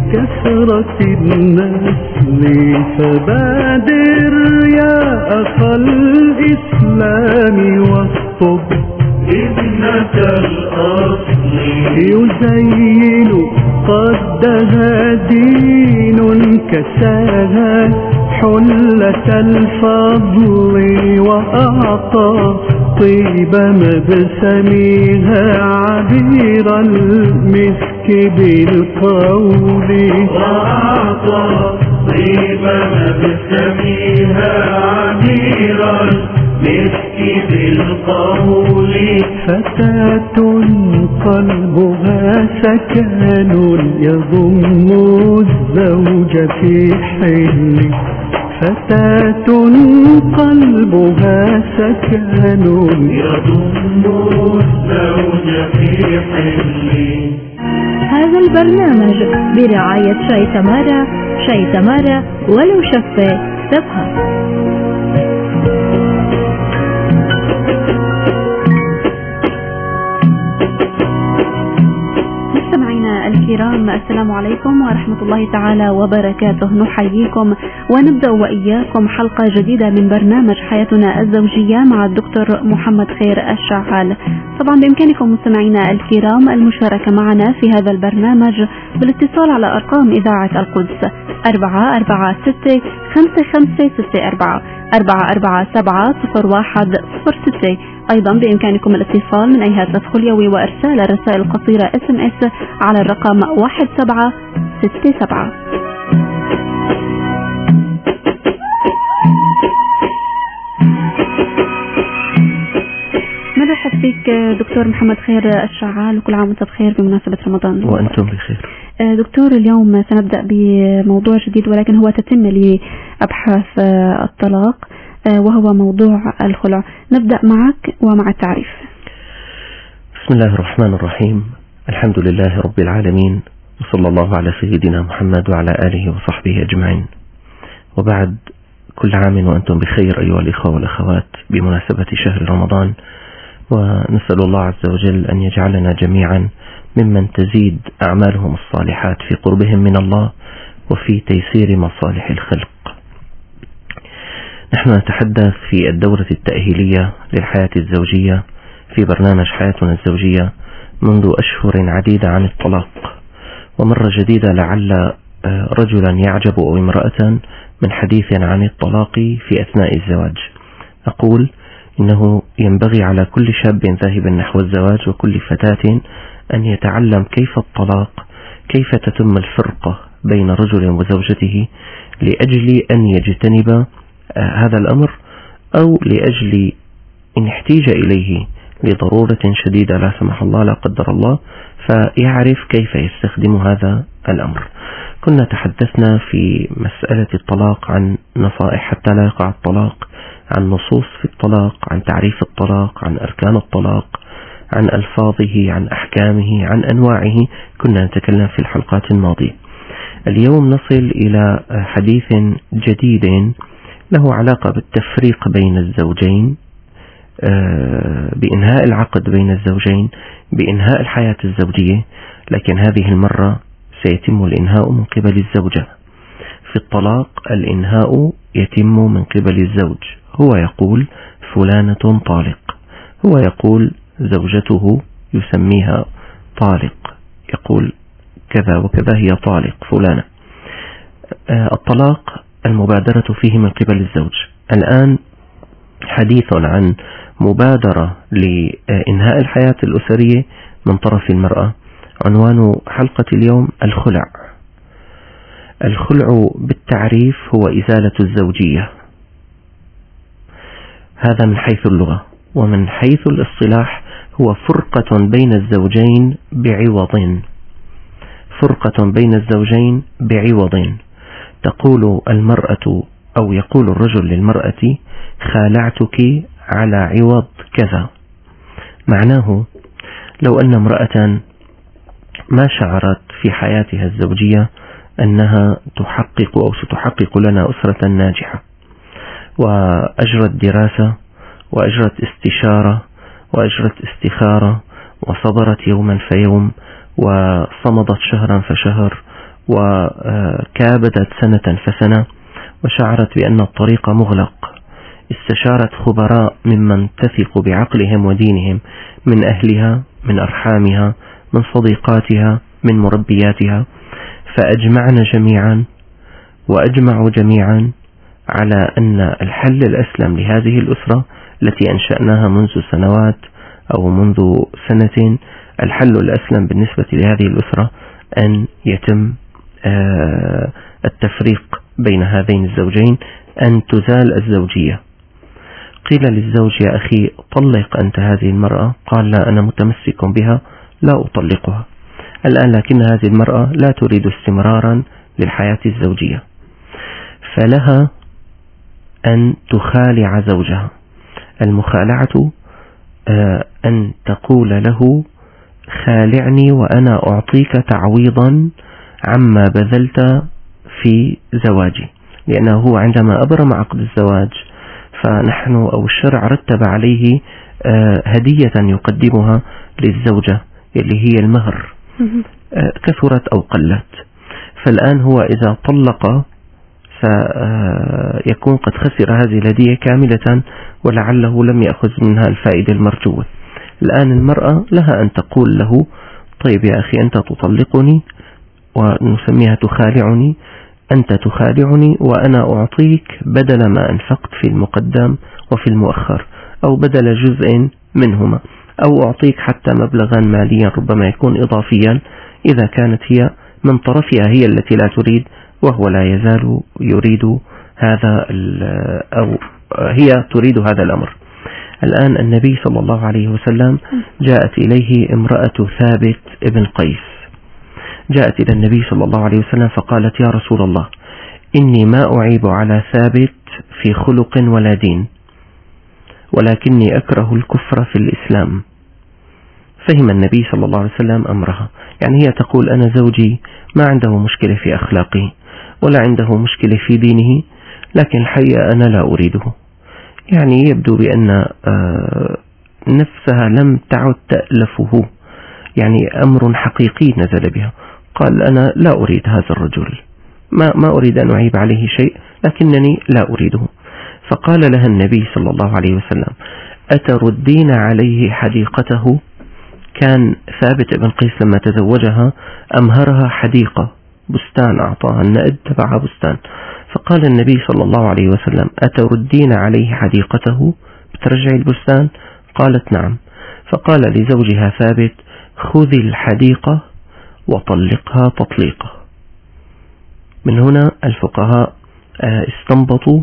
كثرة النسل، فبادر يا أخ الإسلام واخطب ابنة الأصل، يزين قدها دين كساها حلة الفضل، وأعطى طيب مبسمها عبير المسك بالقول، وأعطى طيب مبسمها عبير المسك بالقول. فتاة قلبها سكن يضم الزوج في حل، فتاة قلبها سكن يضم الزوج في حل. هذا البرنامج برعاية شاي تمارا، شاي تمارا ولو شفة ثقة. الكرام، السلام عليكم ورحمة الله تعالى وبركاته. نحييكم ونبدأ وإياكم حلقة جديدة من برنامج حياتنا الزوجية مع الدكتور محمد خير الشعال. طبعا بإمكانكم مستمعينا الكرام المشاركة معنا في هذا البرنامج بالاتصال على أرقام إذاعة القدس 446-5564 447-0106. أيضا بإمكانكم الاتصال من أي هاتف خليوي وإرسال الرسائل القصيرة SMS على الرقم 1767. مرحبا فيك دكتور محمد خير الشعال، وكل عام وانت بخير بمناسبة رمضان. وأنتم بخير. دكتور، اليوم سنبدأ بموضوع جديد ولكن هو تتم لأبحاث الطلاق، وهو موضوع الخلع. نبدأ معك ومع التعريف. بسم الله الرحمن الرحيم، الحمد لله رب العالمين، وصلى الله على سيدنا محمد وعلى آله وصحبه أجمعين، وبعد، كل عام وأنتم بخير أيها الإخوة والأخوات بمناسبة شهر رمضان، ونسأل الله عز وجل أن يجعلنا جميعا ممن تزيد أعمالهم الصالحات في قربهم من الله وفي تيسير مصالح الخلق. نحن نتحدث في الدورة التأهيلية للحياة الزوجية في برنامج حياتنا الزوجية منذ أشهر عديدة عن الطلاق، ومرة جديدة لعل رجلا يعجب أو امرأة من حديث عن الطلاق في أثناء الزواج. أقول إنه ينبغي على كل شاب ذاهب نحو الزواج وكل فتاة أن يتعلم كيف الطلاق، كيف تتم الفرقة بين رجل وزوجته، لأجل أن يجتنب هذا الأمر، أو لأجل إن احتيج إليه لضرورة شديدة لا سمح الله لا قدر الله، فيعرف كيف يستخدم هذا الأمر. كنا تحدثنا في مسألة الطلاق عن نصائح حتى لا يقع الطلاق، عن نصوص في الطلاق، عن تعريف الطلاق، عن أركان الطلاق، عن ألفاظه، عن أحكامه، عن أنواعه. كنا نتكلم في الحلقات الماضية. اليوم نصل إلى حديث جديد له علاقة بالتفريق بين الزوجين، بإنهاء العقد بين الزوجين، بإنهاء الحياة الزوجية، لكن هذه المرة سيتم الإنهاء من قبل الزوجة. في الطلاق الإنهاء يتم من قبل الزوج، هو يقول فلانة طالق، هو يقول زوجته يسميها طالق، يقول كذا وكذا هي طالق فلانة. الطلاق المبادرة فيه من قبل الزوج. الآن حديث عن مبادرة لإنهاء الحياة الأسرية من طرف المرأة. عنوان حلقة اليوم الخلع. الخلع بالتعريف هو إزالة الزوجية، هذا من حيث اللغة، ومن حيث الاصطلاح هو فرقة بين الزوجين بعوض، فرقة بين الزوجين بعوض. تقول المرأة أو يقول الرجل للمرأة خالعتك على عوض كذا. معناه لو أن امرأة ما شعرت في حياتها الزوجية أنها تحقق أو ستحقق لنا أسرة ناجحة، وأجرت دراسة وأجرت استشارة وأجرت استخارة وصبرت يوما فيوم وصمدت شهرا فشهر وكابدت سنة فسنة وشعرت بأن الطريق مغلق، استشارت خبراء ممن تثق بعقلهم ودينهم، من أهلها، من أرحامها، من صديقاتها، من مربياتها، وأجمعوا جميعا على أن الحل الأسلم لهذه الأسرة التي أنشأناها منذ سنوات أو منذ سنة، الحل الأسلم بالنسبة لهذه الأسرة أن يتم التفريق بين هذين الزوجين، أن تزال الزوجية. قيل للزوج: يا أخي طلق أنت هذه المرأة. قال: لا، أنا متمسك بها، لا أطلقها الآن، لكن هذه المرأة لا تريد استمرارا للحياة الزوجية، فلها أن تخالع زوجها. المخالعة أن تقول له: خالعني وأنا أعطيك تعويضا عما بذلت في زواجي، لأنه هو عندما أبرم عقد الزواج فنحن أو الشرع رتب عليه هدية يقدمها للزوجة اللي هي المهر، كثرت أو قلت. فالآن هو إذا طلق سيكون قد خسر هذه الهدية كاملة، ولعله لم يأخذ منها الفائدة المرجوة. الآن المرأة لها أن تقول له: طيب يا أخي أنت تطلقني، ونسميها تخالعني، أنت تخالعني وأنا أعطيك بدل ما أنفقت في المقدم وفي المؤخر، أو بدل جزء منهما، أو أعطيك حتى مبلغا ماليا ربما يكون إضافيا إذا كانت هي من طرفها هي التي لا تريد، وهو لا يزال يريد هذا، أو هي تريد هذا الأمر. الآن النبي صلى الله عليه وسلم جاءت إليه امرأة ثابت ابن قيس، جاءت إلى النبي صلى الله عليه وسلم فقالت: يا رسول الله، إني ما أعيب على ثابت في خلق ولا دين، ولكني أكره الكفر في الإسلام. فهم النبي صلى الله عليه وسلم أمرها، يعني هي تقول: أنا زوجي ما عنده مشكلة في أخلاقه ولا عنده مشكلة في دينه، لكن الحقيقة أنا لا أريده. يعني يبدو بأن نفسها لم تعد تألفه، يعني أمر حقيقي نزل بها. قال: أنا لا أريد هذا الرجل، ما أريد أن أعيب عليه شيء، لكنني لا أريده. فقال لها النبي صلى الله عليه وسلم: أتردين عليه حديقته؟ كان ثابت بن قيس لما تزوجها أمهرها حديقة، بستان، أعطاها النائب تبعها بستان. فقال النبي صلى الله عليه وسلم: أتردين عليه حديقته؟ بترجعي البستان؟ قالت: نعم. فقال لزوجها ثابت: خذي الحديقة وطلقها تطليقة. من هنا الفقهاء استنبطوا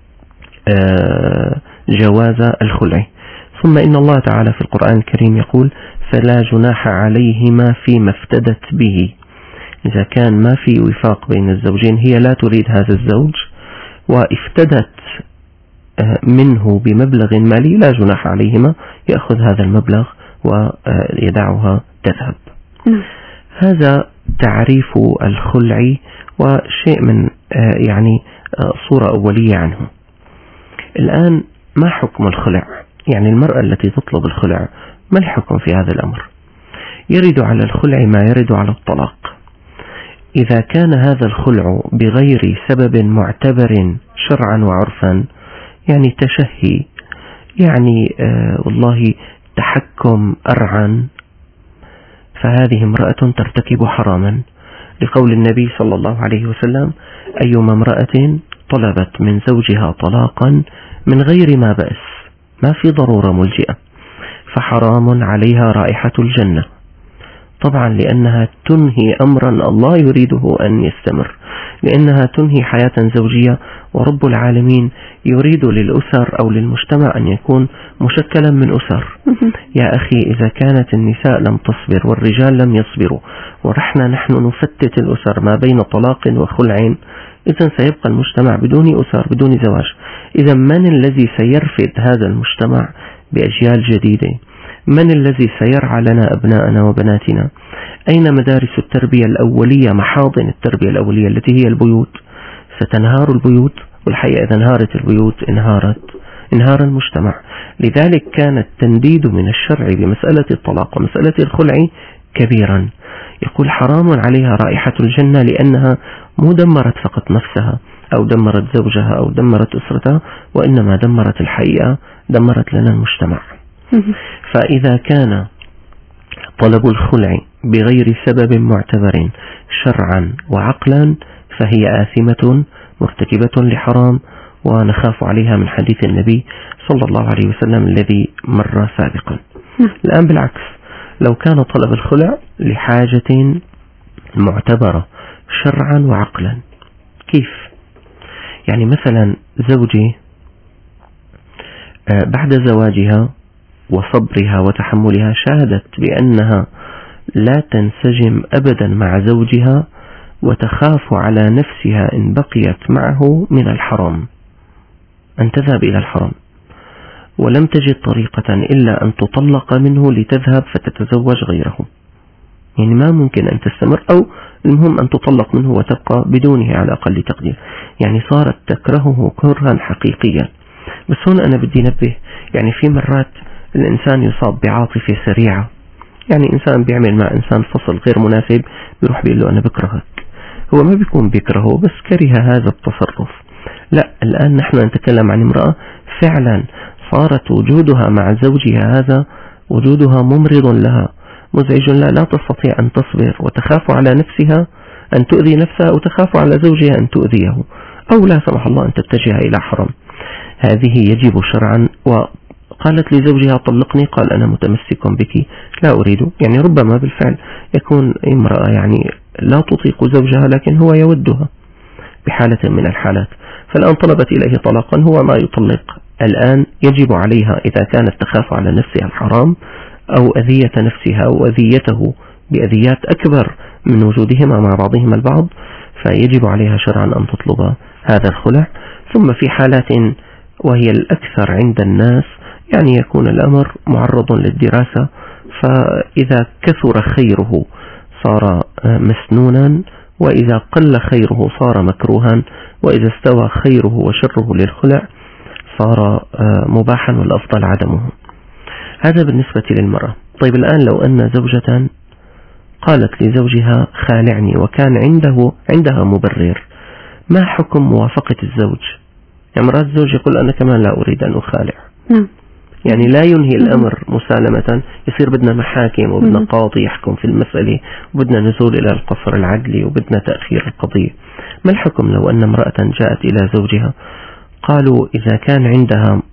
جواز الخلع. ثم إن الله تعالى في القرآن الكريم يقول: فلا جناح عليهما فيما افتدت به. إذا كان ما في وفاق بين الزوجين، هي لا تريد هذا الزوج وافتدت منه بمبلغ مالي، لا جناح عليهما، يأخذ هذا المبلغ ويدعها تذهب. هذا تعريف الخلع، وشيء من يعني صورة أولية عنه. الآن ما حكم الخلع؟ يعني المرأة التي تطلب الخلع ما الحكم في هذا الأمر؟ يرد على الخلع ما يرد على الطلاق. إذا كان هذا الخلع بغير سبب معتبر شرعا وعرفا، يعني تشهي، يعني والله تحكم أرعا، فهذه امرأة ترتكب حراما، لقول النبي صلى الله عليه وسلم: أيما امرأة طلبت من زوجها طلاقا من غير ما بأس، ما في ضرورة ملجئة، فحرام عليها رائحة الجنة، طبعا لأنها تنهي أمرا الله يريده أن يستمر، لأنها تنهي حياة زوجية، ورب العالمين يريد للأسر أو للمجتمع أن يكون مشكلا من أسر. يا أخي إذا كانت النساء لم تصبر والرجال لم يصبروا، ورحنا نحن نفتت الأسر ما بين طلاق وخلع، إذن سيبقى المجتمع بدون أسر، بدون زواج. إذا من الذي سيرفد هذا المجتمع بأجيال جديدة؟ من الذي سيرعى لنا أبناءنا وبناتنا؟ أين مدارس التربية الأولية، محاضن التربية الأولية التي هي البيوت؟ ستنهار البيوت، والحقيقة إذا انهارت البيوت انهار المجتمع. لذلك كان التنديد من الشرع بمسألة الطلاق ومسألة الخلع كبيرا. يقول حرام عليها رائحة الجنة لأنها مو دمرت فقط نفسها أو دمرت زوجها أو دمرت أسرتها، وإنما دمرت الحقيقة، دمرت لنا المجتمع. فإذا كان طلب الخلع بغير سبب معتبر شرعا وعقلا فهي آثمة مرتكبة لحرام، ونخاف عليها من حديث النبي صلى الله عليه وسلم الذي مر سابقا. الآن بالعكس، لو كان طلب الخلع لحاجة معتبرة شرعا وعقلا، كيف؟ يعني مثلا زوجي بعد زواجها وصبرها وتحملها شاهدت بأنها لا تنسجم أبدا مع زوجها، وتخاف على نفسها إن بقيت معه من الحرام أن تذهب إلى الحرام، ولم تجد طريقة إلا أن تطلق منه لتذهب فتتزوج غيره. يعني ما ممكن أن تستمر، أو المهم أن تطلق منه وتبقى بدونه على أقل تقدير. يعني صارت تكرهه كرها حقيقيا. بس هنا أنا بدي نبه، يعني في مرات الإنسان يصاب بعاطفة سريعة، يعني إنسان بيعمل مع إنسان فصل غير مناسب بيروح بيقول له أنا بكرهك، هو ما بيكون بيكرهه بس كره هذا التصرف. لا، الآن نحن نتكلم عن امرأة فعلا صارت وجودها مع زوجها هذا وجودها ممرض لها، مزعج لها، لا تستطيع أن تصبر وتخاف على نفسها أن تؤذي نفسها، وتخاف على زوجها أن تؤذيه، أو لا سمح الله أن تتجه إلى حرام. هذه يجب شرعا. وقالت لزوجها طلقني، قال أنا متمسك بك لا أريد. يعني ربما بالفعل يكون امرأة يعني لا تطيق زوجها لكن هو يودها بحالة من الحالات، فالآن طلبت إليه طلاقا، هو ما يطلق. الآن يجب عليها إذا كانت تخاف على نفسها الحرام أو أذية نفسها أو أذيته بأذيات أكبر من وجودهما مع بعضهما البعض، فيجب عليها شرعا أن تطلب هذا الخلع. ثم في حالات وهي الأكثر عند الناس، يعني يكون الأمر معرض للدراسة، فإذا كثر خيره صار مسنونا، وإذا قل خيره صار مكروها، وإذا استوى خيره وشره للخلع صار مباحا والأفضل عدمه. هذا بالنسبة للمرأة. طيب الآن لو أن زوجة قالت لزوجها خالعني وكان عندها مبرر، ما حكم موافقة الزوج؟ يعني مرات الزوج يقول أنا كمان لا أريد أن أخالع، يعني لا ينهي الأمر مسالمة، يصير بدنا محاكم وبدنا قاضي يحكم في المسألة، وبدنا نزول إلى القصر العدلي، وبدنا تأخير القضية. ما الحكم لو أن امرأة جاءت إلى زوجها؟ قالوا إذا كان عندها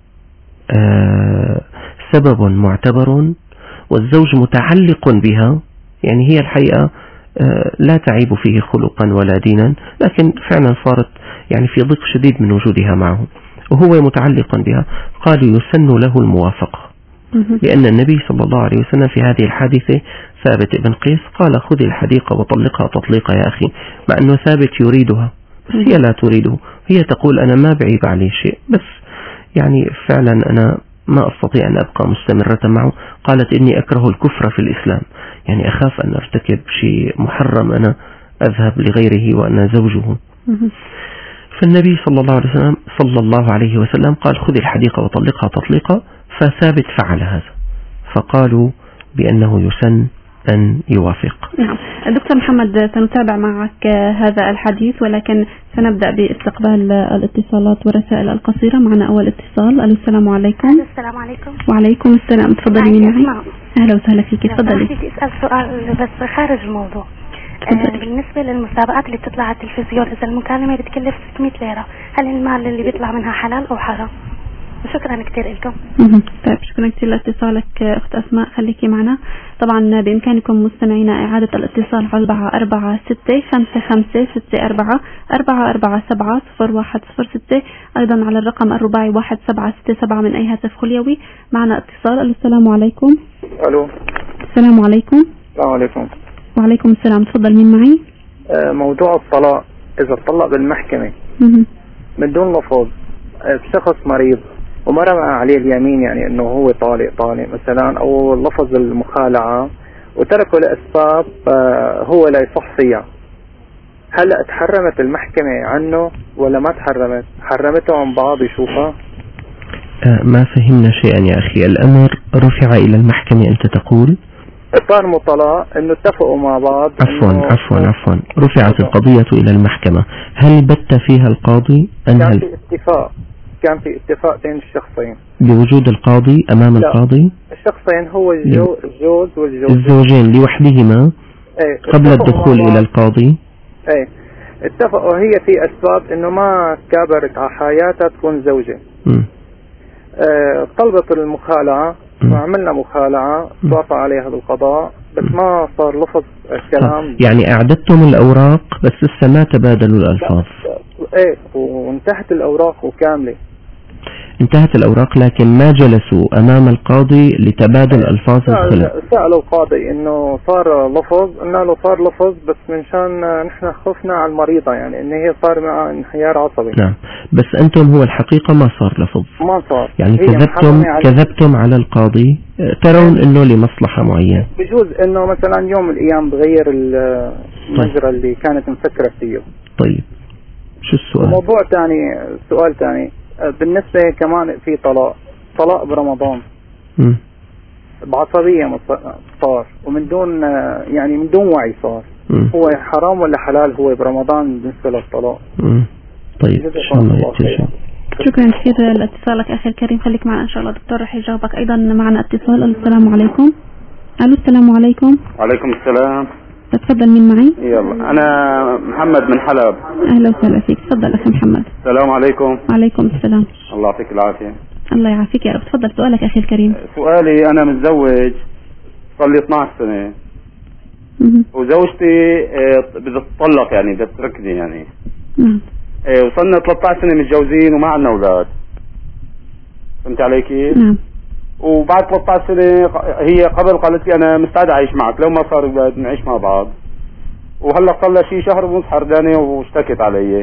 سبب معتبر والزوج متعلق بها، يعني هي الحقيقة لا تعيب فيه خلقا ولا دينا، لكن فعلا صارت يعني في ضيق شديد من وجودها معه وهو متعلق بها، قالوا يسن له الموافقة، لأن النبي صلى الله عليه وسلم في هذه الحادثة ثابت بن قيس قال خذ الحديقة وطلقها تطليقا يا أخي، مع أنه ثابت يريدها بس هي لا تريده، هي تقول أنا ما بعيب عليه شيء، بس يعني فعلا أنا ما أستطيع أن أبقى مستمرة معه. قالت إني أكره الكفر في الإسلام، يعني أخاف أن أرتكب شيء محرم، أنا أذهب لغيره وأنا زوجه. فالنبي صلى الله عليه وسلم قال خذ الحديقة وطلقها تطليقا، فثابت فعل هذا، فقالوا بأنه يسن أن يوافق. نعم دكتور محمد، سنتابع معك هذا الحديث، ولكن سنبدأ باستقبال الاتصالات والرسائل القصيرة. معنا أول اتصال. السلام عليكم. السلام عليكم. وعليكم السلام، تفضلي من معي. أهلا وسهلا فيك، تفضلي. بدي أسأل سؤال بس خارج الموضوع. بالنسبة للمسابقات اللي بتطلع على التلفزيون، إذا المكالمة بتكلف 600 ليرة، هل المال اللي بيطلع منها حلال أو حرام؟ وشكرا كثير لكم. طيب شكرا كثير لاتصالك أخت أسماء، خليكي معنا. طبعا بإمكانكم مستمعينا إعادة الاتصال على 446-55-645-447-0106، أيضا على الرقم الرباعي 1767 من أي هاتف خليوي. معنا اتصال. السلام عليكم. ألو. السلام عليكم. السلام عليكم. وعليكم السلام، تفضل مين معي؟ موضوع الطلاق، إذا اتطلق بالمحكمة من دون لفظ بشخص مريض ومرمى عليه اليمين، يعني انه هو طالق مثلا، او لفظ المخالعة وتركه لأسباب هو لا يصح فيها، هل اتحرمت المحكمة عنه ولا ما تحرمت؟ حرمته عن بعض يشوفها؟ ما فهمنا شيئا يا أخي. الأمر رفع إلى المحكمة أنت تقول؟ صار مطلق انه اتفقوا مع بعض. عفوا رفعت القضية الى المحكمة، هل بت فيها القاضي؟ كان في اتفاق بين الشخصين بوجود القاضي امام القاضي؟ الشخصين هو الزوج الزوجين لوحدهما قبل الدخول الى القاضي. اتفقوا هي في اسباب انه ما كابرت على حياتها تكون زوجة. طلبت المخالعة وعملنا مخالعة توافق عليها بالقضاء، بس ما صار لفظ الكلام. يعني اعددتم الاوراق بس لسه ما تبادلوا الالفاظ؟ وانتهت الاوراق وكاملة. انتهت الأوراق لكن ما جلسوا أمام القاضي لتبادل ألفاظ الخلع. سألوا القاضي إنه صار لفظ، قلنا له صار لفظ بس من شان نحن خفنا على المريضة، يعني إن هي صار معها انهيار عصبي. نعم، بس أنتم هو الحقيقة ما صار لفظ. ما صار. يعني كذبتم على القاضي، ترون إنه لمصلحة معينة. بجوز إنه مثلا يوم من الأيام بغير المجرى اللي كانت مفكرة فيه. طيب شو السؤال؟ موضوع ثاني، سؤال ثاني بالنسبة كمان في طلاق برمضان بعصبية صار، ومن دون يعني من دون وعي صار. هو حرام ولا حلال هو برمضان بالنسبة للطلاق؟ طيب إن شاء الله يأتي. شكرا كثير لاتصالك أخي الكريم، خليك معنا إن شاء الله دكتور رح يجاوبك. أيضا معنا اتصال. السلام عليكم. ألو السلام عليكم. وعليكم السلام. تفضل، مين معي؟ يلا أنا محمد من حلب. أهلا وسهلا فيك، تفضل أخي محمد. السلام عليكم. وعليكم السلام. الله يعطيك العافية. الله يعافيك يا رب. تفضل سؤالك أخي الكريم. سؤالي أنا متزوج صار لي 12 سنة وزوجتي بدها تطلق، يعني بدها تتركني يعني. نعم. وصلنا 13 سنة متجوزين وما عندنا أولاد. فهمت علي كيف؟ نعم. وبعد 13 سنة هي قبل قالت لي أنا مستعد أعيش معك لو ما صار أولاد نعيش مع بعض، وهلا صار لها شيء شهر ونص حردانة واشتكت علي.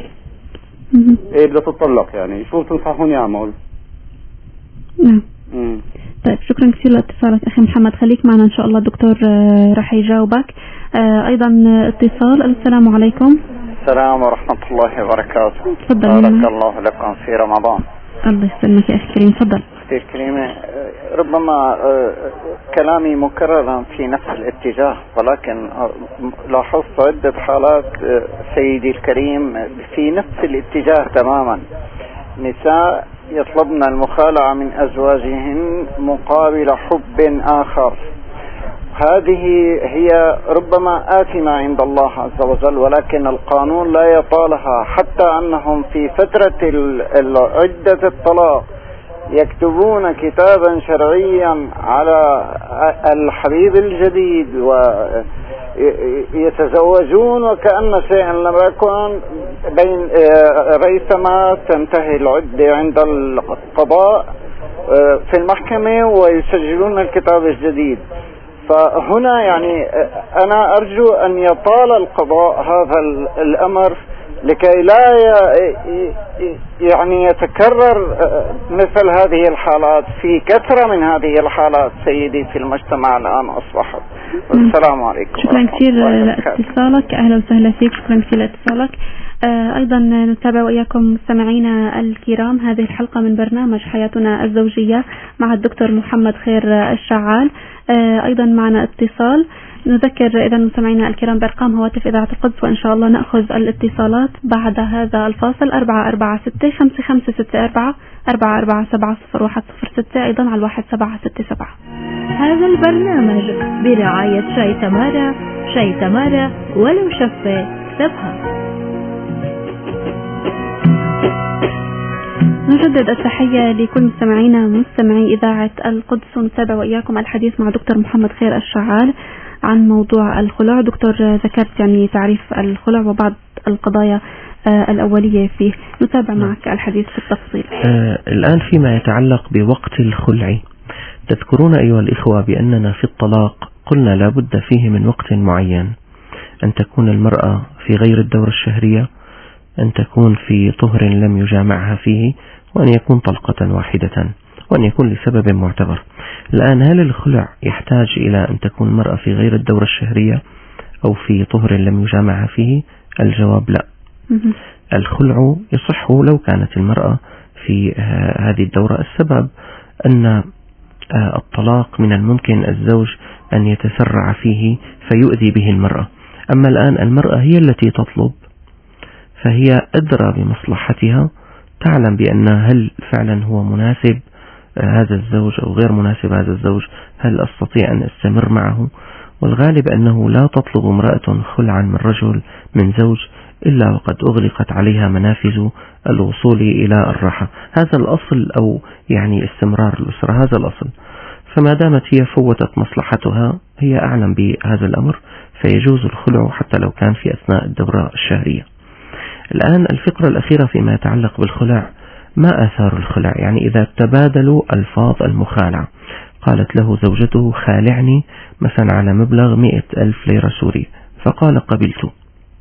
بدها تتطلق، يعني شو تنصحوني أعمل؟ نعم. طيب شكرا كثير لاتصالك أخي محمد، خليك معنا إن شاء الله الدكتور راح يجاوبك. أيضا اتصال. السلام عليكم. السلام ورحمة الله وبركاته. تفضل. بارك الله لكم في رمضان. الله يسلمك يا أخي الكريم، تفضل. أختي الكريمة، ربما كلامي مكررا في نفس الاتجاه، ولكن لاحظت عدة حالات سيدي الكريم في نفس الاتجاه تماما. نساء يطلبن المخالعة من أزواجهن مقابل حب آخر. هذه هي ربما آثمة عند الله عز وجل، ولكن القانون لا يطالها، حتى أنهم في فترة عدة الطلاق يكتبون كتابا شرعيا على الحبيب الجديد ويتزوجون وكأن شيئا لم يكن، بين ريثما تنتهي العدة عند القضاء في المحكمة ويسجلون الكتاب الجديد. فهنا يعني أنا أرجو أن يطال القضاء هذا الأمر لكي لا يعني يتكرر مثل هذه الحالات. في كثرة من هذه الحالات سيدي في المجتمع الآن أصبحت. والسلام عليكم. شكرا كثير لاتصالك، أهلا وسهلا فيك، شكرا كثير لاتصالك. أيضا نتابع وإياكم مستمعينا الكرام هذه الحلقة من برنامج حياتنا الزوجية مع الدكتور محمد خير الشعال. أيضا معنا اتصال. نذكر إذا مستمعينا الكرام بأرقام هواتف إذاعة القدس، وإن شاء الله نأخذ الاتصالات بعد هذا الفاصل. 446-5564 447-0106، أيضا على 1767. هذا البرنامج برعاية شاي تمارا. شاي تمارا ولو شفة كسبها. نجدد التحية لكل مستمعينا مستمعي إذاعة القدس، ونتابع وإياكم الحديث مع دكتور محمد خير الشعال عن موضوع الخلع. دكتور ذكرت يعني تعريف الخلع وبعض القضايا الأولية فيه، نتابع معك الحديث في التفصيل. الآن فيما يتعلق بوقت الخلع، تذكرون أيها الإخوة بأننا في الطلاق قلنا لا بد فيه من وقت معين، أن تكون المرأة في غير الدورة الشهرية، أن تكون في طهر لم يجامعها فيه، وأن يكون طلقة واحدة، وأن يكون لسبب معتبر. الآن هل الخلع يحتاج إلى أن تكون المرأة في غير الدورة الشهرية أو في طهر لم يجامعها فيه؟ الجواب لا. الخلع يصح لو كانت المرأة في هذه الدورة. السبب أن الطلاق من الممكن الزوج أن يتسرع فيه فيؤذي به المرأة. أما الآن المرأة هي التي تطلب، فهي أدرى بمصلحتها، تعلم بأن هل فعلا هو مناسب هذا الزوج أو غير مناسب هذا الزوج، هل أستطيع أن أستمر معه. والغالب أنه لا تطلب امرأة خلعا من رجل من زوج إلا وقد أغلقت عليها منافذ الوصول إلى الراحة. هذا الأصل، أو يعني استمرار الأسرة، هذا الأصل. فما دامت هي فوتت مصلحتها، هي أعلم بهذا الأمر، فيجوز الخلع حتى لو كان في أثناء الدورة الشهرية. الآن الفقرة الأخيرة فيما يتعلق بالخلع، ما آثار الخلع؟ يعني إذا تبادلوا ألفاظ المخالعة، قالت له زوجته خالعني مثلا على مبلغ 100,000 ليرة سورية، فقال قبلت.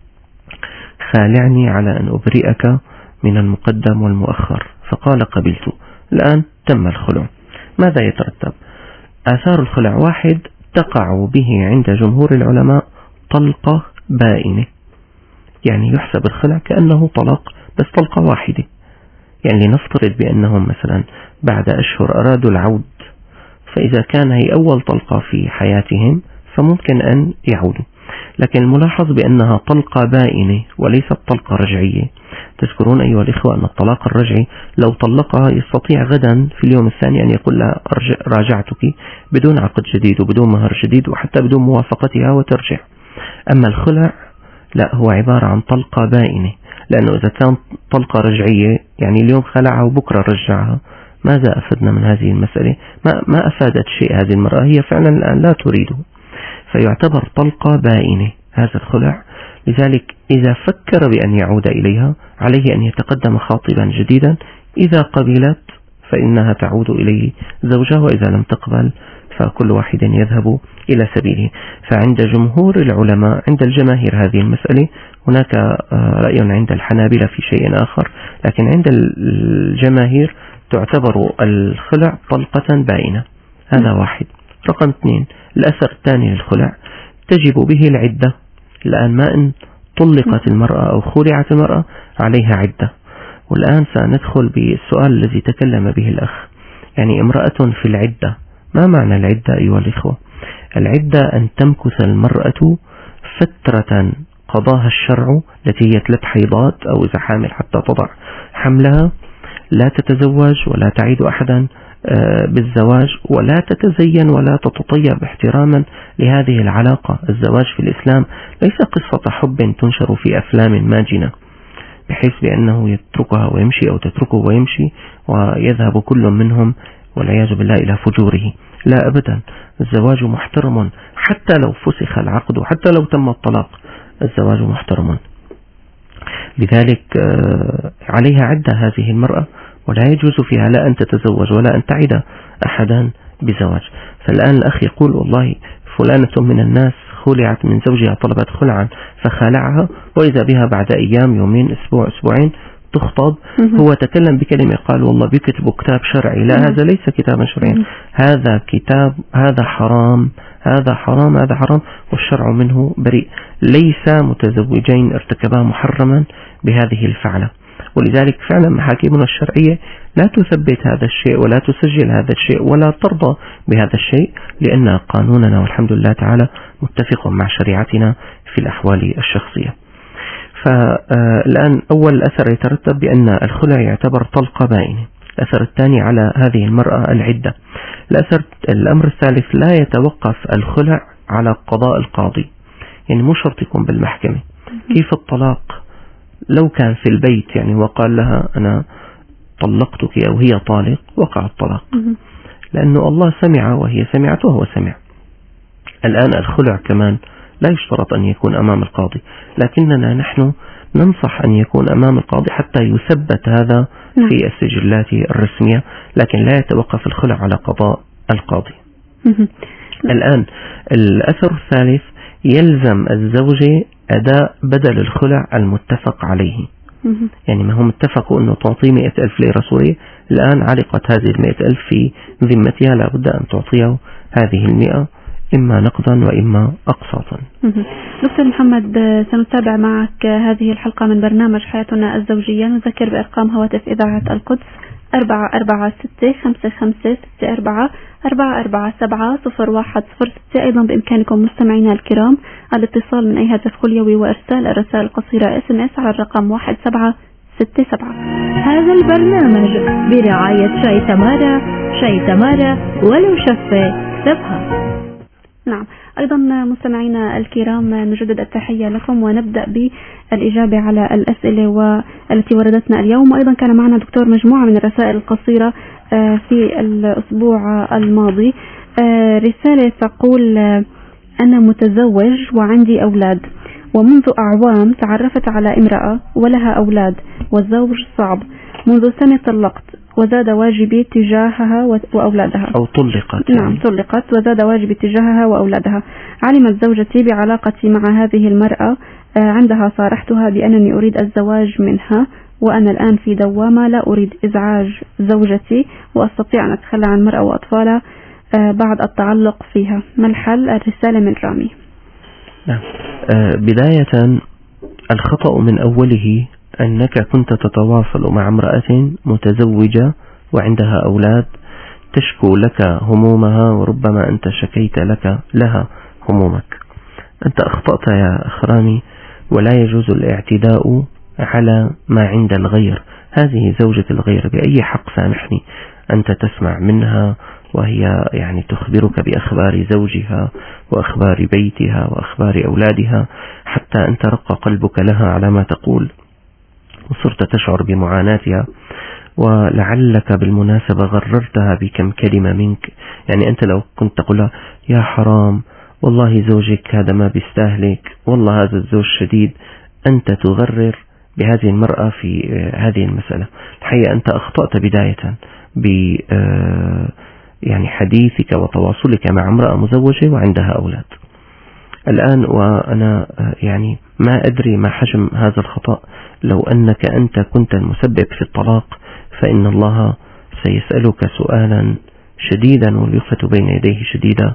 خالعني على أن أبرئك من المقدم والمؤخر، فقال قبلت. الآن تم الخلع. ماذا يترتب؟ آثار الخلع: واحد، تقع به عند جمهور العلماء طلقة بائنة، يعني يحسب الخلع كأنه طلاق، بس طلقة واحدة. يعني لنفترض بأنهم مثلا بعد أشهر أرادوا العود، فإذا كان هي أول طلقة في حياتهم فممكن أن يعودوا. لكن الملاحظ بأنها طلقة بائنة وليست طلقة رجعية. تذكرون أيها الإخوة أن الطلاق الرجعي لو طلقها يستطيع غدا في اليوم الثاني أن يقول لها راجعتك بدون عقد جديد وبدون مهر جديد وحتى بدون موافقتها وترجع. أما الخلع لا، هو عبارة عن طلقة بائنة، لأنه إذا كان طلقة رجعية يعني اليوم خلعها وبكرة رجعها، ماذا أفدنا من هذه المسألة؟ ما أفادت شيء هذه المرأة، هي فعلا الآن لا تريده، فيعتبر طلقة بائنة هذا الخلع. لذلك إذا فكر بأن يعود إليها عليه أن يتقدم خاطبا جديدا، إذا قبلت فإنها تعود إليه زوجها، وإذا لم تقبل فكل واحد يذهب إلى سبيله. فعند جمهور العلماء، عند الجماهير هذه المسألة، هناك رأي عند الحنابلة في شيء آخر، لكن عند الجماهير تعتبر الخلع طلقة بائنة. هذا واحد. رقم 2، الأثر الثاني للخلع، تجب به العدة. الآن ما إن طلقت المرأة أو خلعت المرأة عليها عدة. والآن سندخل بالسؤال الذي تكلم به الأخ، يعني امرأة في العدة. ما معنى العدة أيها الإخوة؟ العدة أن تمكث المرأة فترة قضاها الشرع التي هي 3 حيضات أو إذا حامل حتى تضع حملها، لا تتزوج ولا تعيد أحدا بالزواج، ولا تتزين ولا تتطيب احتراما لهذه العلاقة. الزواج في الإسلام ليس قصة حب تنشر في أفلام ماجنة بحيث بأنه يتركها ويمشي أو تتركه ويمشي ويذهب كل منهم والعياذ بالله إلى فجوره. لا أبدا، الزواج محترم حتى لو فسخ العقد وحتى لو تم الطلاق، الزواج محترم. لذلك عليها عدة هذه المرأة، ولا يجوز فيها لا أن تتزوج ولا أن تعد أحدا بزواج. فالآن الأخ يقول والله فلانة من الناس خلعت من زوجها، طلبت خلعا فخالعها، وإذا بها بعد أيام، يومين، أسبوع، أسبوعين تخطب. هو تكلم بكلمة قال والله بيكتبوا كتاب شرعي. لا، هذا ليس كتابا شرعيا، هذا كتاب، هذا حرام، هذا حرام، هذا حرام، والشرع منه بريء. ليس متزوجين ارتكبا محرما بهذه الفعلة. ولذلك فعلا محاكمنا الشرعية لا تثبت هذا الشيء ولا تسجل هذا الشيء ولا ترضى بهذا الشيء، لأن قانوننا والحمد لله تعالى متفق مع شريعتنا في الأحوال الشخصية. فالآن أول أثر يترتب بأن الخلع يعتبر طلقة بائنة. الأثر الثاني على هذه المرأة العدة. الأمر الثالث، لا يتوقف الخلع على قضاء القاضي، يعني مو شرط يكون بالمحكمة. كيف الطلاق لو كان في البيت، يعني وقال لها أنا طلقتك أو هي طالق، وقع الطلاق، لأنه الله سمع وهي سمعت وهو سمع. الآن الخلع كمان لا يشترط أن يكون أمام القاضي، لكننا نحن ننصح أن يكون أمام القاضي حتى يثبت هذا في السجلات الرسمية، لكن لا يتوقف الخلع على قضاء القاضي. الآن الأثر الثالث، يلزم الزوجة أداء بدل الخلع المتفق عليه. يعني ما هم اتفقوا أنه تعطيه 100,000 ليرة سورية، الآن علقت هذه 100,000 في ذمتها، لا بد أن تعطيه هذه 100 إما نقدا وإما أقساطا. دكتور محمد، سنتابع معك هذه الحلقة من برنامج حياتنا الزوجية. نذكر بأرقام هواتف إذاعة القدس 446-5564-447-0101006. أيضا بإمكانكم مستمعينا الكرام الاتصال من أي هاتف خليوي وإرسال الرسائل القصيرة SMS على الرقم 1767. هذا البرنامج برعاية شاي تمارا. شاي تمارا ولو شفة اكتبها. نعم، أيضا مستمعينا الكرام نجدد التحية لكم ونبدأ بالإجابة على الأسئلة والتي وردتنا اليوم. وأيضا كان معنا دكتور مجموعة من الرسائل القصيرة في الأسبوع الماضي. رسالة تقول: أنا متزوج وعندي أولاد، ومنذ أعوام تعرفت على امرأة ولها أولاد، والزوج صعب. منذ سنة طلقت وزاد واجبي تجاهها وأولادها. أو طلقت. نعم، طلقت وزاد واجبي تجاهها وأولادها. علمت زوجتي بعلاقتي مع هذه المرأة، عندها صارحتها بأنني أريد الزواج منها، وأنا الآن في دوامة لا أريد إزعاج زوجتي، وأستطيع أن أتخلى عن المرأة وأطفالها بعد التعلق فيها. ما الحل؟ الرسالة من رامي. نعم. بداية الخطأ من أوله أنك كنت تتواصل مع امرأة متزوجة وعندها أولاد تشكو لك همومها، وربما أنت شكيت لها همومك. أنت أخطأت يا أخ رامي، ولا يجوز الاعتداء على ما عند الغير. هذه زوجة الغير، بأي حق سامحني أنت تسمع منها وهي يعني تخبرك بأخبار زوجها وأخبار بيتها وأخبار أولادها، حتى أنت رق قلبك لها على ما تقول وصرت تشعر بمعاناتها، ولعلك بالمناسبة غررتها بكم كلمة منك. يعني أنت لو كنت تقولها: يا حرام، والله زوجك هذا ما بيستاهلك، والله هذا الزوج شديد، أنت تغرر بهذه المرأة في هذه المسألة. الحقيقة أنت أخطأت بداية يعني حديثك وتواصلك مع امرأة مزوجة وعندها أولاد. الآن وأنا يعني ما أدري ما حجم هذا الخطأ. لو أنك أنت كنت المسبب في الطلاق فإن الله سيسألك سؤالا شديدا والوقفة بين يديه شديدة.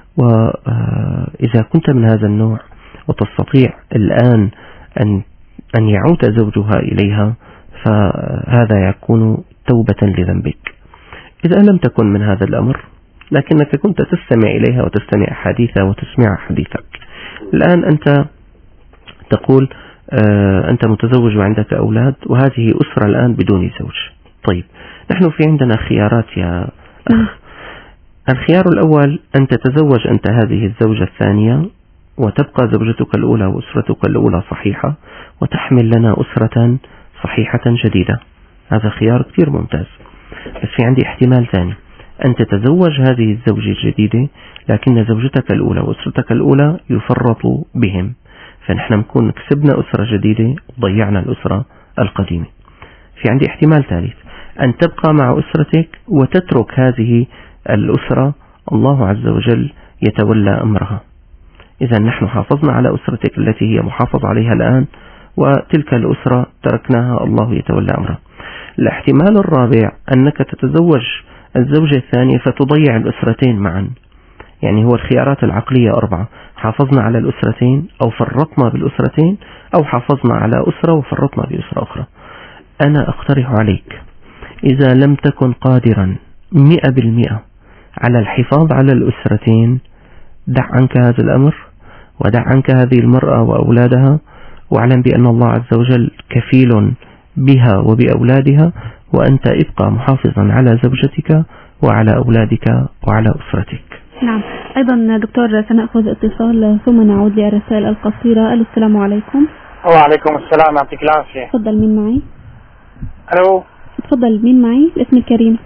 وإذا كنت من هذا النوع وتستطيع الآن أن يعود زوجها إليها، فهذا يكون توبة لذنبك. إذا لم تكن من هذا الأمر، لكنك كنت تستمع إليها وتستمع حديثها وتسمع حديثك، الآن أنت تقول أنت متزوج وعندك أولاد، وهذه أسرة الآن بدون زوج. طيب، نحن في عندنا خيارات يا أخ. الخيار الأول أن تتزوج أنت هذه الزوجة الثانية، وتبقى زوجتك الأولى وأسرتك الأولى صحيحة، وتحمل لنا أسرة صحيحة جديدة. هذا خيار كثير ممتاز. بس في عندي احتمال ثاني، أن تتزوج هذه الزوجة الجديدة لكن زوجتك الأولى وأسرتك الأولى يفرطوا بهم، فنحن نكون كسبنا أسرة جديدة وضيعنا الأسرة القديمة. في عندي احتمال ثالث، أن تبقى مع أسرتك وتترك هذه الأسرة الله عز وجل يتولى أمرها. إذا نحن حافظنا على أسرتك التي هي محافظ عليها الآن، وتلك الأسرة تركناها الله يتولى أمرها. الاحتمال الرابع أنك تتزوج الزوجة الثانية فتضيع الأسرتين معا. يعني هو الخيارات العقلية 4: حافظنا على الأسرتين، أو فرطنا بالأسرتين، أو حافظنا على أسرة وفرطنا بأسرة أخرى. أنا أقترح عليك إذا لم تكن قادرا 100% على الحفاظ على الأسرتين، دع عنك هذا الأمر، ودع عنك هذه المرأة وأولادها، واعلم بأن الله عز وجل كفيل بها وبأولادها، وأنت ابقى محافظا على زوجتك وعلى أولادك وعلى أسرتك. نعم. أيضا دكتور سنأخذ اتصال ثم نعود للرسائل القصيرة. السلام عليكم. وعليكم السلام، يعطيك العافية. تفضل، مين معي؟ ألو. تفضل، مين معي؟ الاسم الكريم.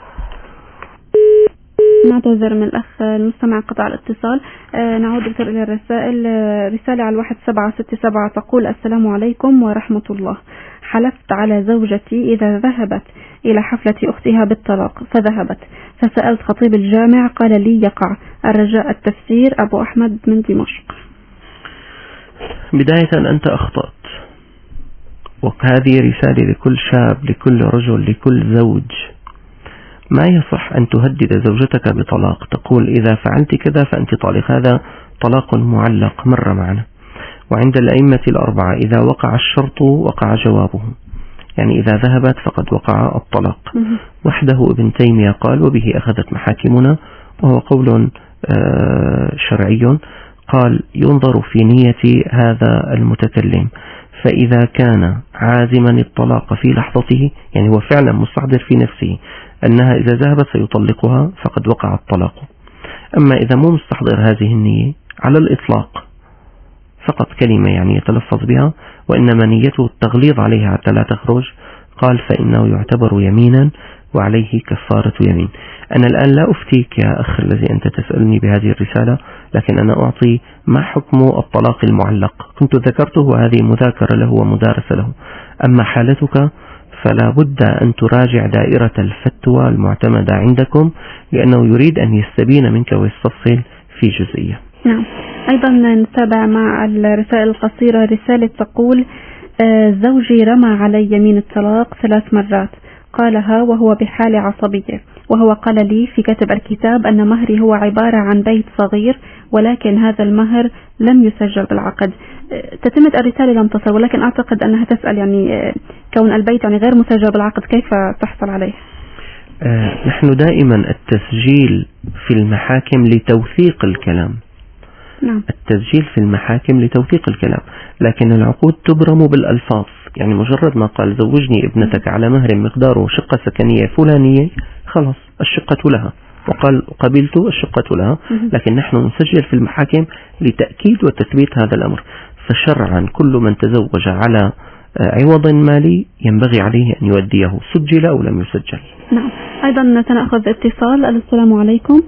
نعتذر من الأخ المستمع قطع الاتصال. نعود دكتور إلى الرسائل. رسالة على 1767 تقول: السلام عليكم ورحمة الله. حلفت على زوجتي إذا ذهبت إلى حفلة أختها بالطلاق، فذهبت، فسألت خطيب الجامع قال لي يقع. الرجاء التفسير. أبو أحمد من دمشق. بداية أنت أخطأت، وهذه رسالة لكل شاب، لكل رجل، لكل زوج. ما يصح أن تهدد زوجتك بطلاق، تقول إذا فعلت كذا فأنت طالق. هذا طلاق معلق مر معنا. وعند الأئمة الأربعة إذا وقع الشرط وقع جوابه. يعني إذا ذهبت فقد وقع الطلاق وحده. ابن تيمية قال وبه أخذت محاكمنا، وهو قول شرعي. قال ينظر في نية هذا المتكلم، فإذا كان عازما الطلاق في لحظته، يعني هو فعلا مستحضر في نفسه أنها إذا ذهبت سيطلقها فقد وقع الطلاق. أما إذا مو مستحضر هذه النية على الإطلاق، فقط كلمة يعني يتلفظ بها وإنما نيته التغليظ عليها حتى لا تخرج، قال فإنه يعتبر يمينا وعليه كفارة يمين. أنا الآن لا أفتيك يا أخ الذي أنت تسألني بهذه الرسالة، لكن أنا أعطي ما حكم الطلاق المعلق. كنت ذكرته وهذه مذاكرة له ومدارسة له. أما حالتك فلا بد أن تراجع دائرة الفتوى المعتمدة عندكم، لأنه يريد أن يستبين منك ويستفصل في جزئية. نعم. أيضا نتابع مع الرسائل القصيرة. رسالة تقول زوجي رمى علي يمين الطلاق 3 مرات، قالها وهو بحال عصبية، وهو قال لي في كتب الكتاب أن مهري هو عبارة عن بيت صغير، ولكن هذا المهر لم يسجل بالعقد. تتمة الرسالة لم تصل، ولكن أعتقد أنها تسأل يعني كون البيت يعني غير مسجل بالعقد كيف تحصل عليه؟ نحن دائما التسجيل في المحاكم لتوثيق الكلام. نعم. التسجيل في المحاكم لتوثيق الكلام، لكن العقود تبرم بالألفاظ. يعني مجرد ما قال زوجني ابنتك على مهر مقداره شقة سكنية فلانية، خلاص الشقة لها، وقال قبلت الشقة لها. لكن نحن نسجل في المحاكم لتأكيد وتثبيت هذا الأمر. فشرعا كل من تزوج على عوض مالي ينبغي عليه أن يؤديه، سجل أو لم يسجل. نعم. أيضا سنأخذ اتصال. السلام عليكم.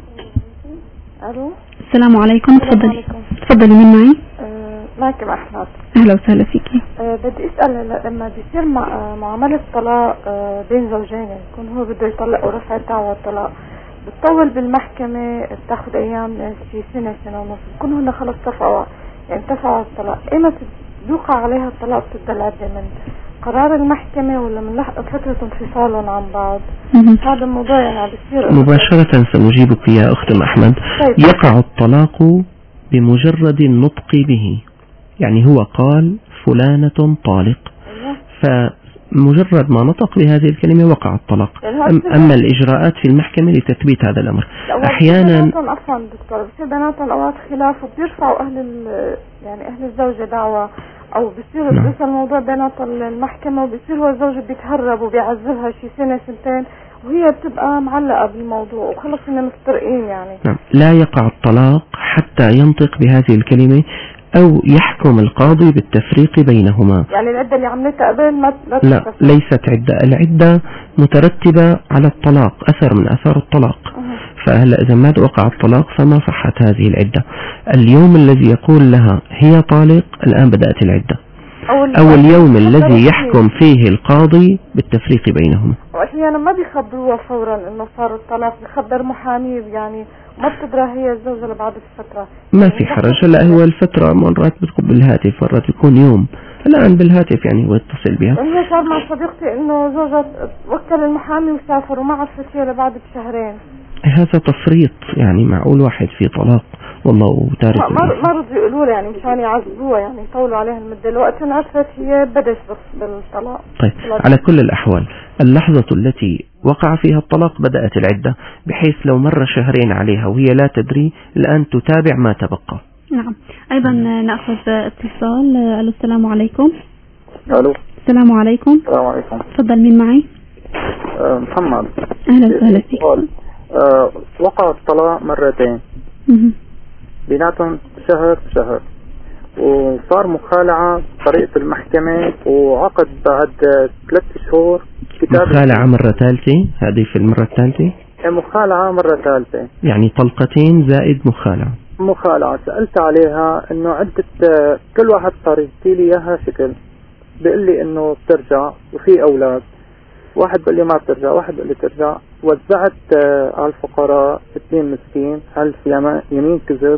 ألو. السلام عليكم. تفضلي من معي؟ معك أحمد. أهلا وسهلا فيكي. بدي أسأل، لما بيصير معاملة طلاق بين زوجين، يكون هو بده يطلق ورفع دعوى الطلاق، بتطول بالمحكمة، بتاخذ أيام، شي سنة ونص، بكون هن خلص اتفقوا على الطلاق. إيمتى بيوقع عليها الطلاق بتبدأ العدة؟ من قرار المحكمة ولا من فترة انفصالهم عن بعض؟ هذا الموضوع يعني بيصير مباشرة. سأجيبك يا أخت أحمد. يقع الطلاق بمجرد النطق به، يعني هو قال فلانة طالق، فمجرد ما نطق بهذه الكلمة وقع الطلاق. أما الإجراءات في المحكمة لتثبيت هذا الأمر. أحيانا عفوا دكتور، بصير بيناتهم أوقات خلاف وبيرفعوا أهل الزوجة دعوة، أو بيصير بيوصل الموضوع بيناتهم المحكمة، وبيصير هو الزوج بيتهرب وبيعذبها شي سنة سنتين، وهي بتبقى معلقة بالموضوع وخلص إننا مفترقين يعني. نعم. لا يقع الطلاق حتى ينطق بهذه الكلمة أو يحكم القاضي بالتفريق بينهما. يعني العدة اللي عملتها قبل ما لا، ليست عدة. العدة مترتبة على الطلاق، أثر من أثار الطلاق. فهلا إذا ما وقع الطلاق فما صحت هذه العدة. اليوم الذي يقول لها هي طالق الآن بدأت العدة، أو اليوم الذي يحكم فيه القاضي بالتفريق بينهما. وأحيانا ما بيخبروها فورا إنه صار الطلاق، بيخبر محامي يعني ما بتدرى هي الزوجة لبعد الفترة. ما في حرج. هلا هو الفترة مرات بتكون بالهاتف، مرات يكون يوم. الآن بالهاتف يعني هو يتصل بها. هي صار مع صديقتي إنه زوجها وكل المحامي وسافر وما عرفت هي لبعد بشهرين. هذا تفريط. يعني معقول واحد في طلاق والله وتارك ما رضوا يقولوا لها، يعني مشان يعذبوها، يعني يطولوا عليها المدة. الوقت عرفت هي بدش بالطلاق. طيب، على كل الأحوال اللحظة التي وقع فيها الطلاق بدأت العدة، بحيث لو مر شهرين عليها وهي لا تدري الآن تتابع ما تبقى. نعم. أيضا نأخذ اتصال. السلام عليكم. ألو. السلام عليكم. السلام عليكم. تفضل من معي؟ محمد. أهلا وسهلا فيك. وقع الطلاق مرتين بيناتهم شهر، وصار مخالعة طريقة المحكمة، وعقد بعد 3 شهور مخالعة مرة ثالثة. هذه في المرة الثالثة مخالعة مرة ثالثة، يعني طلقتين زائد مخالعة. سألت عليها انه عدة، كل واحد صار يحكي لي اياها شكل، بيقول لي انه بترجع وفي اولاد، واحد بيقول لي ما بترجع، واحد بيقول لي ترجع. وزعت على الفقراء 2 مسكين، هل في يمين كذب،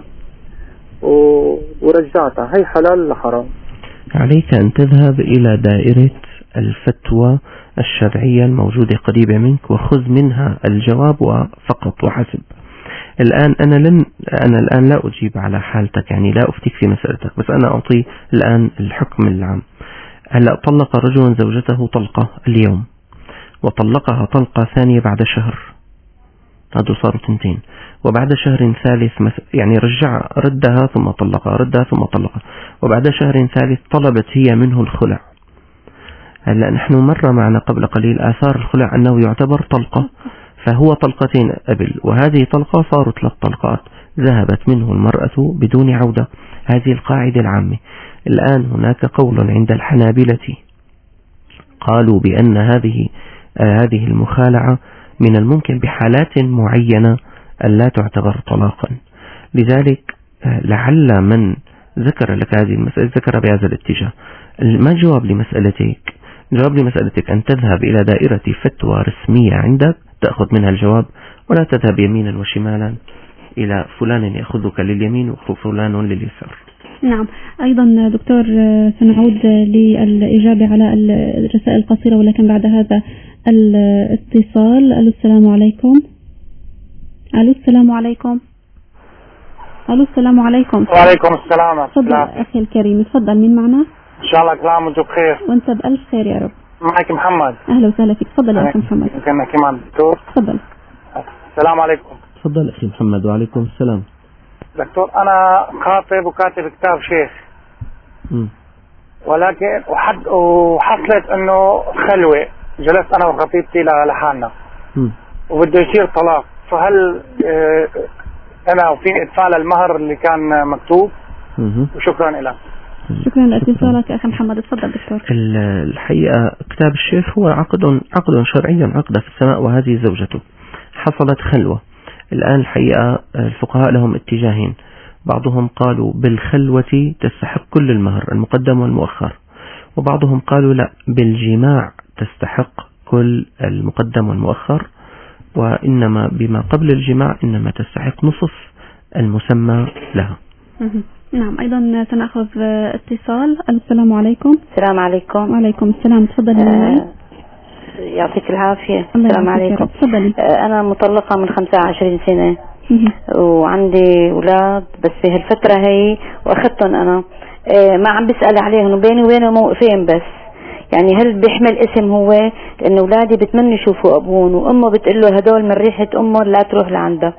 ورجعتها. هي حلال ولا حرام؟ عليك أن تذهب إلى دائرة الفتوى الشرعية الموجودة قريبة منك وخذ منها الجواب فقط وحسب. الآن أنا الآن لا أجيب على حالتك، يعني لا أفتيك في مسألتك، بس أنا أعطي الآن الحكم العام. هلأ طلق رجل زوجته طلقة اليوم وطلقها طلقة ثانية بعد شهر، هذا صاروا 2، وبعد شهر ثالث يعني ردها ثم طلقها، ردها ثم طلقها، وبعد شهر ثالث طلبت هي منه الخلع. هلأ نحن مر معنا قبل قليل آثار الخلع أنه يعتبر طلقة، فهو طلقتين قبل، وهذه طلقة صارت 3 طلقات، ذهبت منه المرأة بدون عودة. هذه القاعدة العامة. الآن هناك قول عند الحنابلة قالوا بأن هذه المخالعة من الممكن بحالات معينة أن لا تعتبر طلاقا. لذلك لعل من ذكر لك هذه المسألة ذكر بهذا الاتجاه. ما جواب لمسألتك؟ جواب لمسألتك أن تذهب إلى دائرة فتوى رسمية عندك تأخذ منها الجواب، ولا تذهب يمينا وشمالا إلى فلان يأخذك لليمين وفلان لليسار. نعم. أيضا دكتور سنعود للإجابة على الرسائل القصيرة، ولكن بعد هذا الاتصال. ألو السلام عليكم. ألو السلام عليكم. ألو السلام عليكم. وعليكم السلام. تفضل أخي الكريم، تفضل. مين معنا؟ إن شاء الله كلام وجهك بخير. وأنت بألف خير يا رب. معك محمد. أهلا وسهلا فيك. تفضل يا أخي محمد. يمكن نحكي مع الدكتور؟ تفضل. السلام عليكم. تفضل أخي محمد. وعليكم السلام. دكتور أنا خاطب وكاتب كتاب شيخ، ولكن وحصلت إنه خلوة، جلست أنا وخطيبتي لحالنا وبده يصير طلاق، فهل أنا وفيني إدفع المهر اللي كان مكتوب؟ وشكرا لك. شكرا لاتصالك أخي محمد. تفضل دكتور. الحقيقة كتاب الشيخ هو عقد شرعي، عقد في السماء، وهذه زوجته. حصلت خلوة. الآن الحقيقة الفقهاء لهم اتجاهين، بعضهم قالوا بالخلوة تستحق كل المهر المقدم والمؤخر، وبعضهم قالوا لا، بالجماع تستحق كل المقدم والمؤخر، وإنما بما قبل الجماع إنما تستحق نصف المسمى لها. نعم. أيضا سنأخذ اتصال. السلام عليكم. السلام عليكم. وعليكم السلام. تفضل. يعطيك العافية. السلام عليكم. تفضلي. أنا مطلقة من 25 سنة وعندي أولاد، بس في هالفترة هي وأخذتهم أنا، ما عم بسأل عليهم، وبيني وبينه موقفين بس. يعني هل بيحمل اسم هو؟ لأن أولادي بتمنى يشوفوا أبوهم، وأمه بتقول له هدول من ريحة أمه لا تروح لعنده.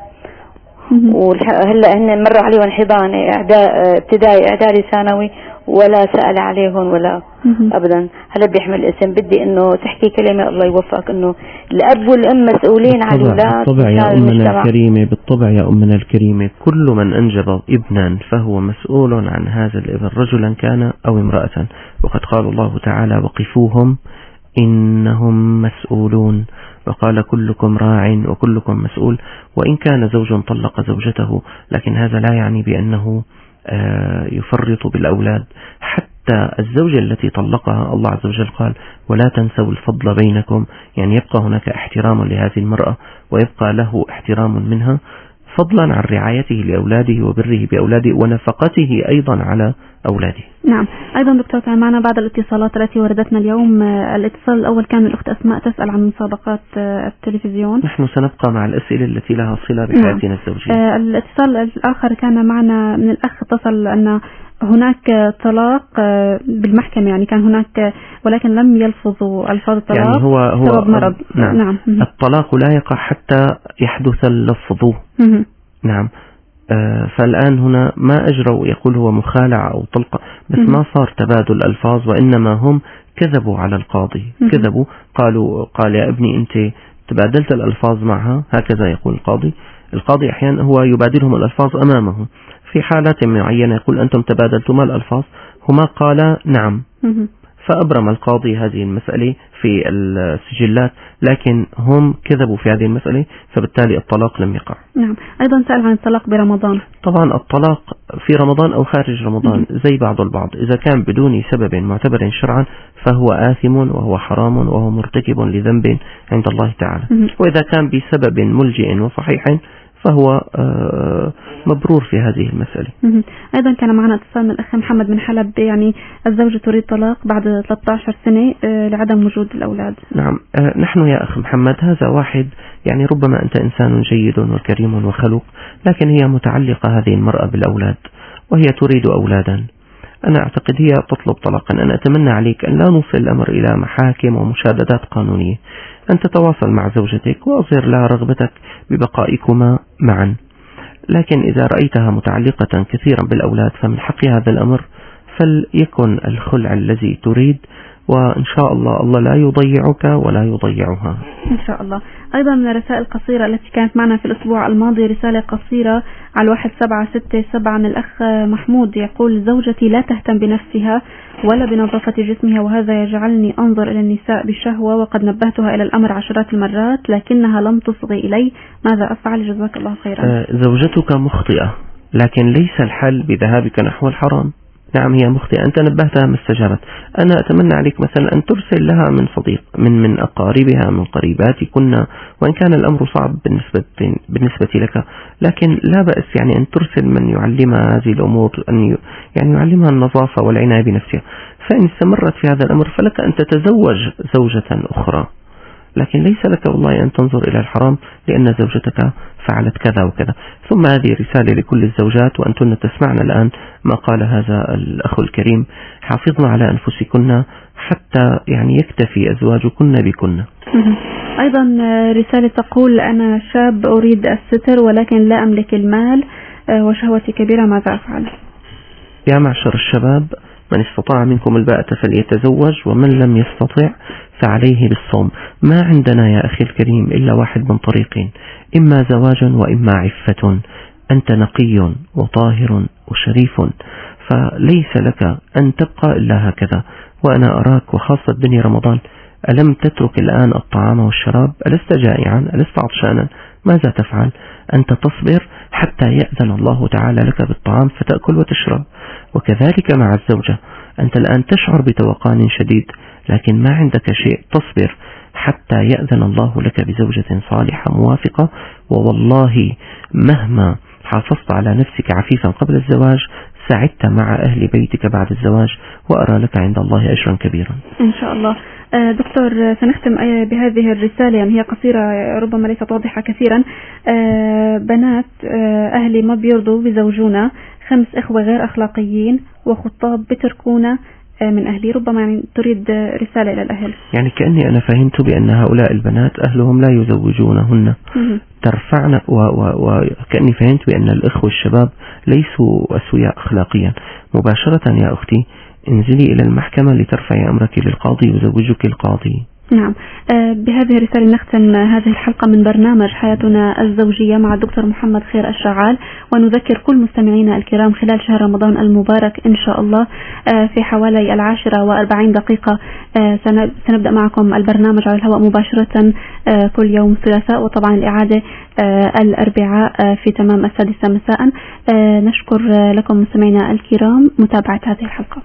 وهلا هن مروا عليهم حضانة ابتدائي اعدادي ثانوي، ولا سأل عليهم ولا ابدا. هلا بيحمل اسم. بدي انه تحكي كلمة الله يوفقك، انه الاب والام مسؤولين على الاولاد. بالطبع يا امنا الكريمة، بالطبع يا امنا الكريمة، كل من انجب ابنا فهو مسؤول عن هذا الابن، رجلا كان او امرأة. وقد قال الله تعالى وقفوهم إنهم مسؤولون، وقال كلكم راع وكلكم مسؤول. وإن كان زوج طلق زوجته، لكن هذا لا يعني بأنه يفرط بالأولاد. حتى الزوجة التي طلقها الله عز وجل قال ولا تنسوا الفضل بينكم، يعني يبقى هناك احترام لهذه المرأة ويبقى له احترام منها، فضلا عن رعايته لأولاده وبره بأولاده ونفقته أيضا على أولاده. نعم. أيضا دكتور كان معنا بعض الاتصالات التي وردتنا اليوم. الاتصال الأول كان من الأخت أسماء تسأل عن مسابقات التلفزيون. نحن سنبقى مع الأسئلة التي لها صلة بحياتنا الزوجية. الاتصال الآخر كان معنا من الأخ اتصل أن هناك طلاق بالمحكمة، يعني كان هناك ولكن لم يلفظوا ألفاظ الطلاق يعني هو سبب مرض. نعم. الطلاق لا يقع حتى يحدث اللفظ. نعم. فالآن هنا ما أجروا يقول هو مخالعة أو طلقة، بس ما صار تبادل ألفاظ، وإنما هم كذبوا على القاضي. كذبوا، قال يا ابني أنت تبادلت الألفاظ معها، هكذا يقول القاضي. القاضي أحيانا هو يبادلهم الألفاظ أمامه، في حالات معينة يقول أنتم تبادلتما الألفاظ، هما قال نعم، فأبرم القاضي هذه المسألة في السجلات، لكن هم كذبوا في هذه المسألة، فبالتالي الطلاق لم يقع. نعم. أيضا سأل عن الطلاق برمضان. طبعا الطلاق في رمضان أو خارج رمضان زي بعض البعض، إذا كان بدون سبب معتبر شرعا فهو آثم وهو حرام وهو مرتكب لذنب عند الله تعالى. وإذا كان بسبب ملجئ وصحيح فهو مبرور في هذه المسألة. أيضا كان معنا اتصال من الأخ محمد من حلب، يعني الزوجة تريد طلاق بعد 13 سنة لعدم وجود الأولاد. نعم. نحن يا أخ محمد هذا واحد، يعني ربما أنت إنسان جيد وكريم وخلوق، لكن هي متعلقة هذه المرأة بالأولاد، وهي تريد أولادا. أنا أعتقد هي تطلب طلاقا. أنا أتمنى عليك أن لا نوصل الأمر إلى محاكم ومشاددات قانونية، أن تتواصل مع زوجتك وأظهر لها رغبتك ببقائكما معا. لكن إذا رأيتها متعلقة كثيرا بالأولاد فمن حق هذا الأمر فليكن الخلع الذي تريد، وإن شاء الله الله لا يضيعك ولا يضيعها إن شاء الله. أيضا من الرسائل القصيرة التي كانت معنا في الأسبوع الماضي رسالة قصيرة على 1767 من الأخ محمود، يقول: زوجتي لا تهتم بنفسها ولا بنظافة جسمها، وهذا يجعلني أنظر إلى النساء بشهوة، وقد نبهتها إلى الأمر عشرات المرات لكنها لم تصغي إلي، ماذا أفعل؟ جزاك الله خيرا. زوجتك مخطئة، لكن ليس الحل بذهابك نحو الحرام. نعم هي مخطئة، أنت نبهتها ما استجابت. أنا أتمنى عليك مثلا أن ترسل لها من صديق من أقاربها من قريباتكن، وإن كان الأمر صعب بالنسبة لك، لكن لا بأس يعني أن ترسل من يعلمها هذه الأمور، أن يعني يعلمها النظافة والعناية بنفسها. فإن استمرت في هذا الأمر فلك أن تتزوج زوجة أخرى، لكن ليس لك والله أن تنظر إلى الحرام لأن زوجتك فعلت كذا وكذا. ثم هذه رسالة لكل الزوجات وأنتن تسمعن الآن ما قال هذا الأخ الكريم: حافظنا على أنفسكن حتى يعني يكتفي أزواجكن بكن. أيضا رسالة تقول: أنا شاب أريد الستر ولكن لا أملك المال وشهوتي كبيرة، ماذا أفعل؟ يا معشر الشباب، من استطاع منكم الباءة فليتزوج، ومن لم يستطع فعليه بالصوم. ما عندنا يا أخي الكريم إلا واحد من طريقين: إما زواج وإما عفة. أنت نقي وطاهر وشريف، فليس لك أن تبقى إلا هكذا. وأنا أراك وخاصة بني رمضان، ألم تترك الآن الطعام والشراب؟ ألست جائعا؟ ألست عطشانا؟ ماذا تفعل؟ أنت تصبر حتى يأذن الله تعالى لك بالطعام فتأكل وتشرب. وكذلك مع الزوجة، أنت الآن تشعر بتوقان شديد لكن ما عندك شيء، تصبر حتى يأذن الله لك بزوجة صالحة موافقة. ووالله مهما حافظت على نفسك عفيفا قبل الزواج سعدت مع أهل بيتك بعد الزواج، وأرى لك عند الله أجرا كبيرا إن شاء الله. دكتور، سنختم بهذه الرسالة، يعني هي قصيرة ربما ليست واضحة كثيرا. بنات أهلي ما بيرضوا بزوجونا، 5 إخوة غير أخلاقيين وخطاب بتركونا من أهلي. ربما يعني تريد رسالة إلى الأهل. يعني كأني أنا فهمت بأن هؤلاء البنات أهلهم لا يزوجونهن، ترفعنا وكأني فهمت بأن الإخوة الشباب ليسوا أسوياء أخلاقيا. مباشرة يا أختي انزلي إلى المحكمة لترفعي أمرك للقاضي وزوجك القاضي. نعم. بهذه الرسالة نختم هذه الحلقة من برنامج حياتنا الزوجية مع الدكتور محمد خير الشعال، ونذكر كل مستمعينا الكرام خلال شهر رمضان المبارك إن شاء الله في حوالي 10:40 سنبدأ معكم البرنامج على الهواء مباشرة كل يوم ثلاثاء، وطبعا الإعادة الأربعاء في تمام 6 مساء. نشكر لكم مستمعينا الكرام متابعة هذه الحلقة.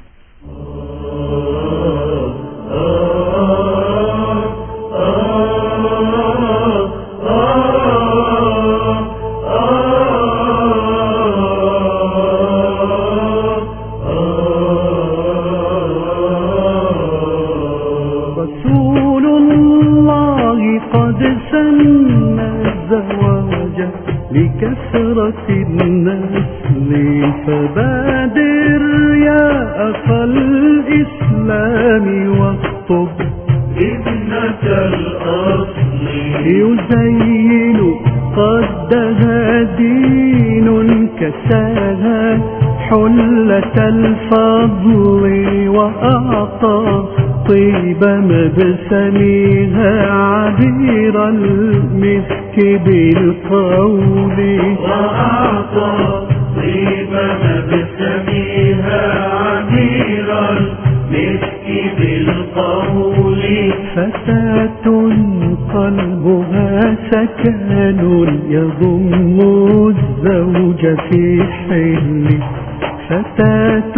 رسول الله قد سن الزواج لكثرة النسل، فبادر يا أخا الإسلام واخطب ابنة الأصل، يزين قدها دين كساها حلة الفضل، وأعطى طيب مبسمها عبير المسك بالقول، وأعطى طيب مبسمها عبير المسك بالقول. فتاة قلبها سكن يضم الزوج في حل، فتاة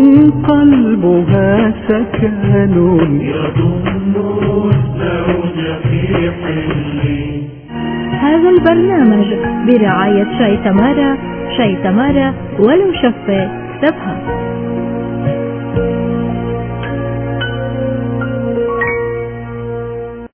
قلبها سكن يضم الزوج في حل. هذا البرنامج برعاية شاي تمارا، شاي تمارا ولو شفة سبها.